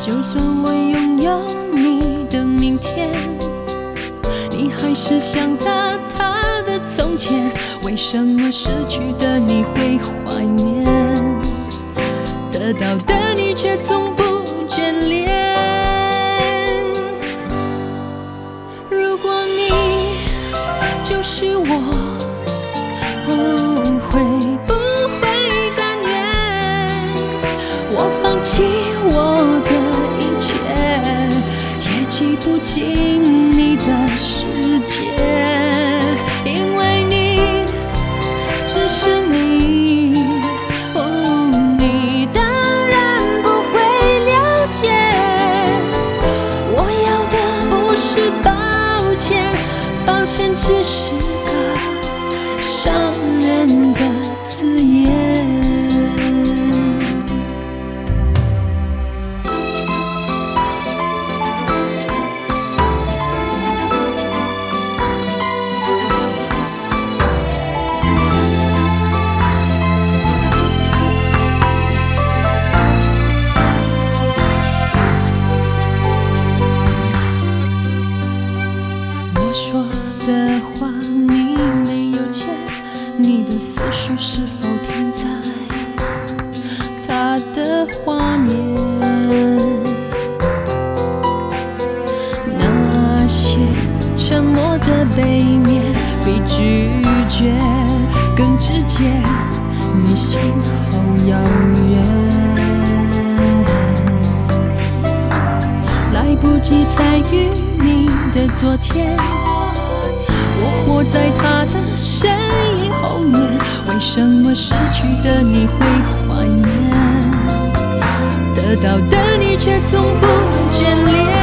就算我拥有你的明天，你还是想他的从前。为什么失去的你会怀念，得到的你却从不眷恋？如果你就是我，会不会甘愿我放弃我的一切，也挤不进你的世界？因为你只是你，你当然不会了解。我要的不是抱歉，抱歉只是个伤人的字眼。我说的话你没有切，你的思绪是否停在他的画面？那些沉默的背面比拒绝更直接，你心好遥远，来不及参与你的昨天，我活在他的身影后面。为什么失去的你会怀念，得到的你却从不眷恋？